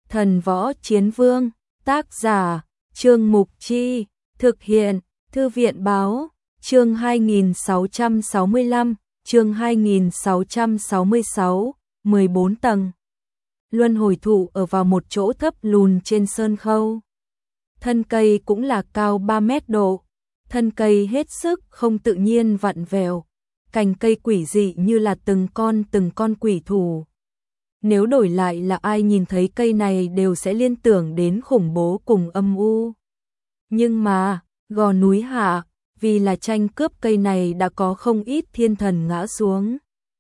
Thần Võ Chiến Vương, tác giả, Trương Mục Chi, thực hiện, Thư viện Báo, chương 2665, chương 2666, 14 tầng. Luân hồi thụ ở vào một chỗ thấp lùn trên sơn khâu. Thân cây cũng là cao 3 mét độ, thân cây hết sức không tự nhiên vặn vẹo, cành cây quỷ dị như là từng con quỷ thủ. Nếu đổi lại là ai nhìn thấy cây này đều sẽ liên tưởng đến khủng bố cùng âm u. Nhưng mà, gò núi hạ, vì là tranh cướp cây này đã có không ít thiên thần ngã xuống.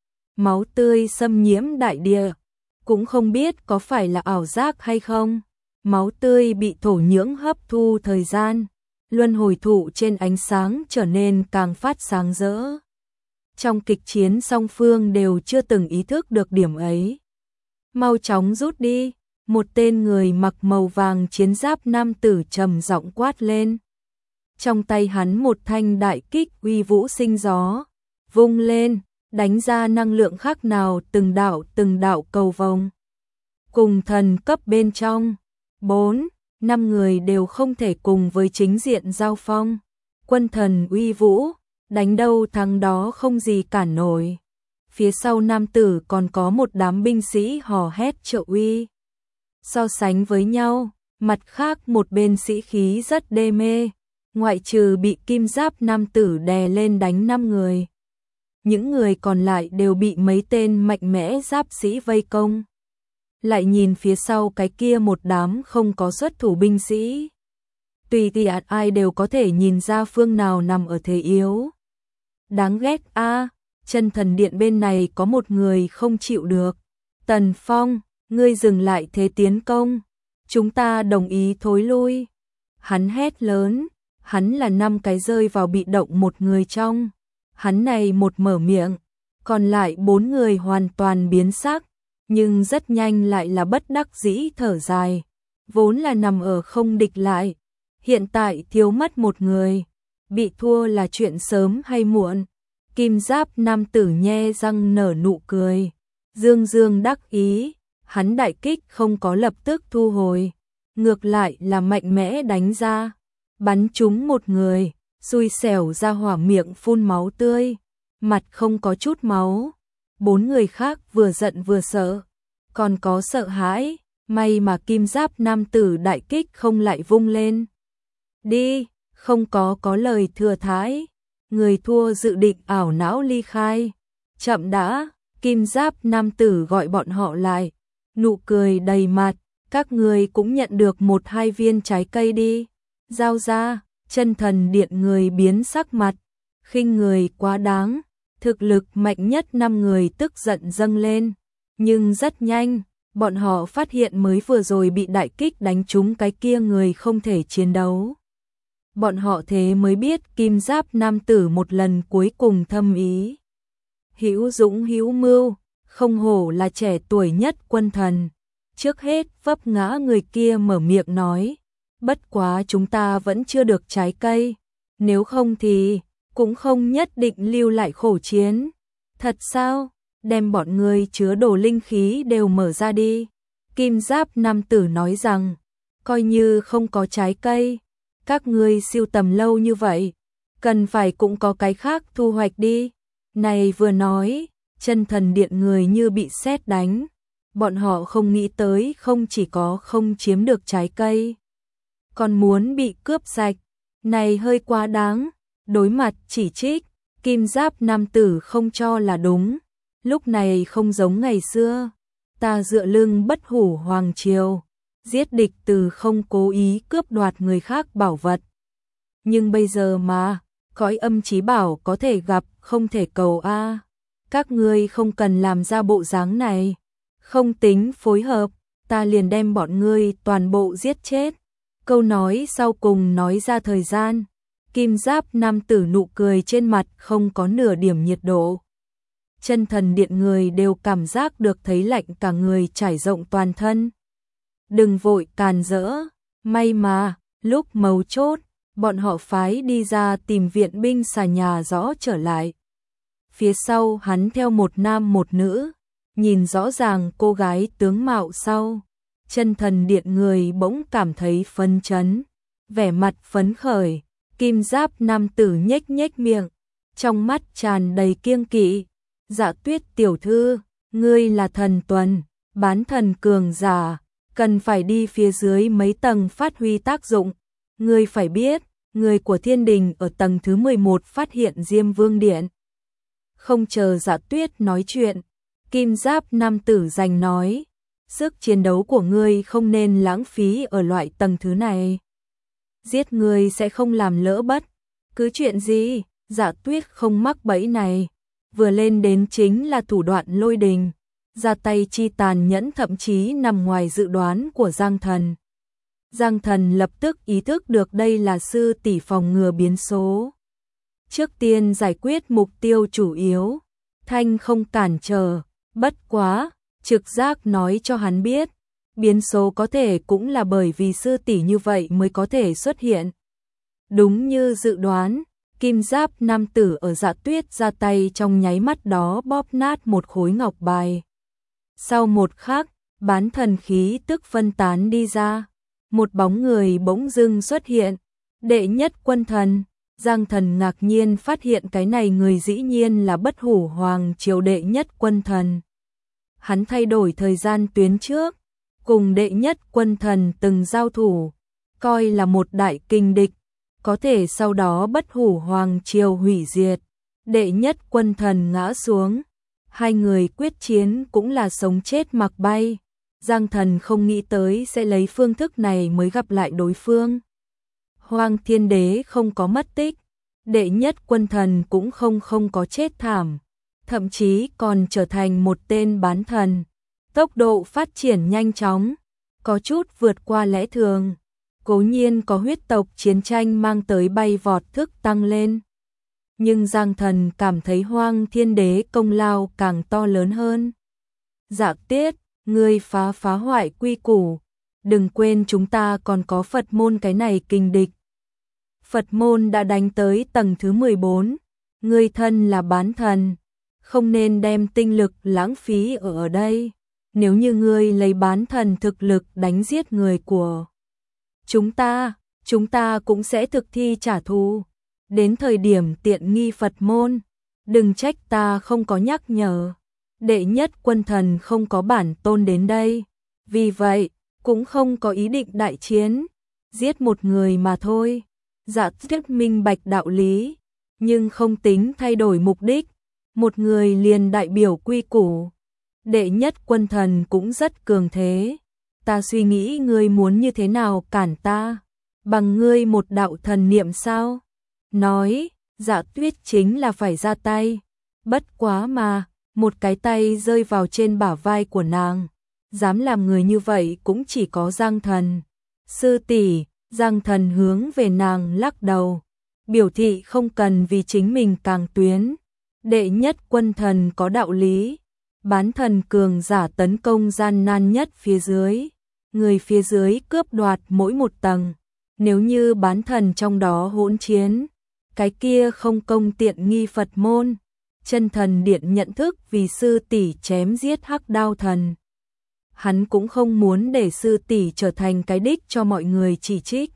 Máu tươi xâm nhiễm đại địa, cũng không biết có phải là ảo giác hay không. Máu tươi bị thổ nhưỡng hấp thu thời gian, luân hồi thụ trên ánh sáng trở nên càng phát sáng rỡ. Trong kịch chiến song phương đều chưa từng ý thức được điểm ấy. Mau chóng rút đi, một tên người mặc màu vàng chiến giáp nam tử trầm giọng quát lên. Trong tay hắn một thanh đại kích uy vũ sinh gió, vung lên, đánh ra năng lượng khác nào từng đạo cầu vồng. Cùng thần cấp bên trong, 4, 5 người đều không thể cùng với chính diện giao phong. Quân thần uy vũ, đánh đâu thắng đó không gì cản nổi. Phía sau nam tử còn có một đám binh sĩ hò hét trợ uy. So sánh với nhau, mặt khác một bên sĩ khí rất đê mê, ngoại trừ bị kim giáp nam tử đè lên đánh 5 người. Những người còn lại đều bị mấy tên mạnh mẽ giáp sĩ vây công. Lại nhìn phía sau cái kia một đám không có xuất thủ binh sĩ. Tùy tiện ai đều có thể nhìn ra phương nào nằm ở thế yếu. Đáng ghét a, Chân Thần Điện bên này có một người không chịu được. Tần Phong, ngươi dừng lại thế tiến công. Chúng ta đồng ý thối lui. Hắn hét lớn, hắn là 5 cái rơi vào bị động một người trong. Hắn này một mở miệng, còn lại 4 người hoàn toàn biến sắc, nhưng rất nhanh lại là bất đắc dĩ thở dài. Vốn là nằm ở không địch lại, hiện tại thiếu mất một người, bị thua là chuyện sớm hay muộn. Kim giáp nam tử nhe răng nở nụ cười, dương đắc ý, hắn đại kích không có lập tức thu hồi, ngược lại là mạnh mẽ đánh ra, bắn trúng một người, xui xẻo ra hỏa miệng phun máu tươi, mặt không có chút máu. 4 người khác vừa giận vừa sợ, còn có sợ hãi, may mà kim giáp nam tử đại kích không lại vung lên. Đi, không có lời thừa thãi, người thua dự định ảo não ly khai. Chậm đã, kim giáp nam tử gọi bọn họ lại, nụ cười đầy mặt, các người cũng nhận được 1-2 viên trái cây đi, giao ra. Chân Thần Điện người biến sắc mặt, khinh người quá đáng, thực lực mạnh nhất 5 người tức giận dâng lên, nhưng rất nhanh, bọn họ phát hiện mới vừa rồi bị đại kích đánh trúng cái kia người không thể chiến đấu. Bọn họ thế mới biết kim giáp nam tử một lần cuối cùng thâm ý. Hữu dũng hữu mưu, không hổ là trẻ tuổi nhất quân thần. Trước hết vấp ngã người kia mở miệng nói. Bất quá chúng ta vẫn chưa được trái cây, nếu không thì cũng không nhất định lưu lại khổ chiến. Thật sao? Đem bọn ngươi chứa đồ linh khí đều mở ra đi. Kim giáp nam tử nói rằng, coi như không có trái cây, các ngươi sưu tầm lâu như vậy, cần phải cũng có cái khác thu hoạch đi. Này vừa nói, Chân Thần Điện người như bị sét đánh, bọn họ không nghĩ tới không chỉ có không chiếm được trái cây, còn muốn bị cướp sạch, này hơi quá đáng. Đối mặt chỉ trích, kim giáp nam tử không cho là đúng, lúc này không giống ngày xưa, ta dựa lưng bất hủ hoàng triều, giết địch từ không cố ý cướp đoạt người khác bảo vật. Nhưng bây giờ mà, cõi âm chí bảo có thể gặp không thể cầu a. Các ngươi không cần làm ra bộ dáng này, không tính phối hợp, ta liền đem bọn ngươi toàn bộ giết chết. Câu nói sau cùng nói ra thời gian, kim giáp nam tử nụ cười trên mặt không có nửa điểm nhiệt độ. Chân Thần Điện người đều cảm giác được thấy lạnh cả người trải rộng toàn thân. Đừng vội càn rỡ, may mà, lúc mấu chốt, bọn họ phái đi ra tìm viện binh xà nhà rõ trở lại. Phía sau hắn theo một nam một nữ, nhìn rõ ràng cô gái tướng mạo sau. Chân thần điện người bỗng cảm thấy phấn chấn, vẻ mặt phấn khởi, kim giáp nam tử nhếch nhếch miệng, trong mắt tràn đầy kiêng kỵ. Dạ Tuyết tiểu thư, ngươi là thần tuần, bán thần cường giả, cần phải đi phía dưới mấy tầng phát huy tác dụng. Ngươi phải biết, người của thiên đình ở tầng thứ 11 phát hiện Diêm Vương Điện. Không chờ Dạ Tuyết nói chuyện, kim giáp nam tử giành nói, sức chiến đấu của ngươi không nên lãng phí ở loại tầng thứ này. Giết ngươi sẽ không làm lỡ bất cứ chuyện gì. Dạ Tuyết không mắc bẫy này, vừa lên đến chính là thủ đoạn lôi đình, ra tay chi tàn nhẫn thậm chí nằm ngoài dự đoán của Giang Thần. Giang Thần lập tức ý thức được đây là sư tỷ phòng ngừa biến số. Trước tiên giải quyết mục tiêu chủ yếu, thanh không cản trở, bất quá, trực giác nói cho hắn biết, biến số có thể cũng là bởi vì sư tỷ như vậy mới có thể xuất hiện. Đúng như dự đoán, kim giáp nam tử ở Dạ Tuyết ra tay trong nháy mắt đó bóp nát một khối ngọc bài. Sau một khắc, bán thần khí tức phân tán đi ra, một bóng người bỗng dưng xuất hiện, đệ nhất quân thần. Giang Thần ngạc nhiên phát hiện cái này người dĩ nhiên là Bất Hủ Hoàng triều đệ nhất quân thần. Hắn thay đổi thời gian tuyến trước, cùng đệ nhất quân thần từng giao thủ, coi là một đại kình địch. Có thể sau đó Bất Hủ Hoàng triều hủy diệt, đệ nhất quân thần ngã xuống, hai người quyết chiến cũng là sống chết mặc bay. Giang Thần không nghĩ tới sẽ lấy phương thức này mới gặp lại đối phương. Hoang Thiên Đế không có mất tích, đệ nhất quân thần cũng không có chết thảm, thậm chí còn trở thành một tên bán thần. Tốc độ phát triển nhanh chóng, có chút vượt qua lẽ thường. Cố nhiên có huyết tộc chiến tranh mang tới bay vọt thức tăng lên. Nhưng Giang Thần cảm thấy Hoang Thiên Đế công lao càng to lớn hơn. Dạ Tuyết, ngươi phá hoại quy củ, đừng quên chúng ta còn có Phật môn cái này kình địch. Phật môn đã đánh tới tầng thứ 14, ngươi thân là bán thần, không nên đem tinh lực lãng phí ở đây. Nếu như ngươi lấy bán thần thực lực đánh giết người của chúng ta cũng sẽ thực thi trả thù. Đến thời điểm tiện nghi Phật môn, đừng trách ta không có nhắc nhở. Đệ nhất quân thần không có bản tôn đến đây, vì vậy cũng không có ý định đại chiến, giết một người mà thôi. Dạ Tuyết minh bạch đạo lý, nhưng không tính thay đổi mục đích, một người liền đại biểu quy củ. Đệ nhất quân thần cũng rất cường thế, ta suy nghĩ ngươi muốn như thế nào cản ta, bằng ngươi một đạo thần niệm sao? Nói, Dạ Tuyết chính là phải ra tay, bất quá mà, một cái tay rơi vào trên bả vai của nàng, dám làm người như vậy cũng chỉ có Giang Thần. Sư tỷ, Giang Thần hướng về nàng lắc đầu, biểu thị không cần vì chính mình càng tuyến. Đệ nhất quân thần có đạo lý, bán thần cường giả tấn công gian nan nhất phía dưới, người phía dưới cướp đoạt mỗi một tầng. Nếu như bán thần trong đó hỗn chiến, cái kia không công tiện nghi Phật môn. Chân thần điện nhận thức vì sư tỷ chém giết Hắc Đao thần. Hắn cũng không muốn để sư tỷ trở thành cái đích cho mọi người chỉ trích.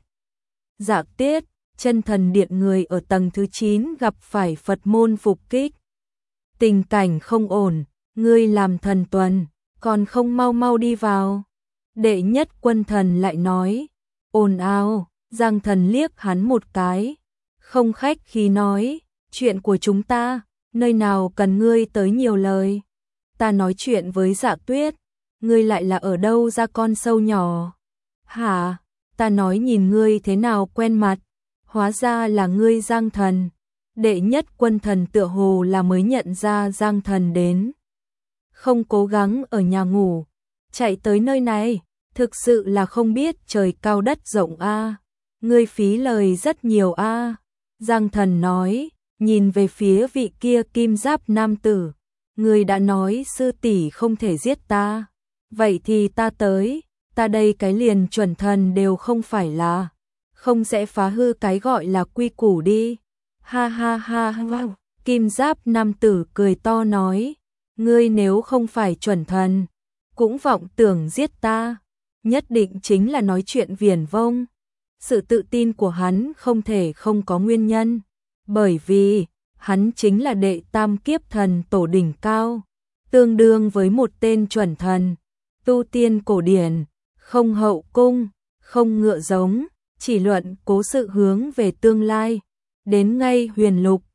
Dạ Tuyết, chân thần điện người ở tầng thứ 9 gặp phải Phật môn phục kích. Tình cảnh không ổn, ngươi làm thần tuần, còn không mau mau đi vào. Đệ nhất quân thần lại nói, ồn ào. Giang Thần liếc hắn một cái, không khách khí nói, chuyện của chúng ta, nơi nào cần ngươi tới nhiều lời. Ta nói chuyện với Dạ Tuyết, ngươi lại là ở đâu ra con sâu nhỏ? Hả? Ta nói nhìn ngươi thế nào quen mặt, hóa ra là ngươi Giang Thần. Đệ nhất quân thần tựa hồ là mới nhận ra Giang Thần đến. Không cố gắng ở nhà ngủ, chạy tới nơi này, thực sự là không biết trời cao đất rộng a. Ngươi phí lời rất nhiều a. Giang Thần nói, nhìn về phía vị kia kim giáp nam tử. Ngươi đã nói sư tỷ không thể giết ta. Vậy thì ta tới, ta đây cái liền chuẩn thần đều không phải là. Không sẽ phá hư cái gọi là quy củ đi. Ha ha ha ha. Kim giáp nam tử cười to nói, ngươi nếu không phải chuẩn thần, cũng vọng tưởng giết ta. nhất định chính là nói chuyện viển vông. Sự tự tin của hắn không thể không có nguyên nhân, bởi vì hắn chính là đệ tam kiếp thần tổ đỉnh cao, tương đương với một tên chuẩn thần, tu tiên cổ điển, không hậu cung, không ngựa giống, chỉ luận cố sự hướng về tương lai, đến ngay huyền lục,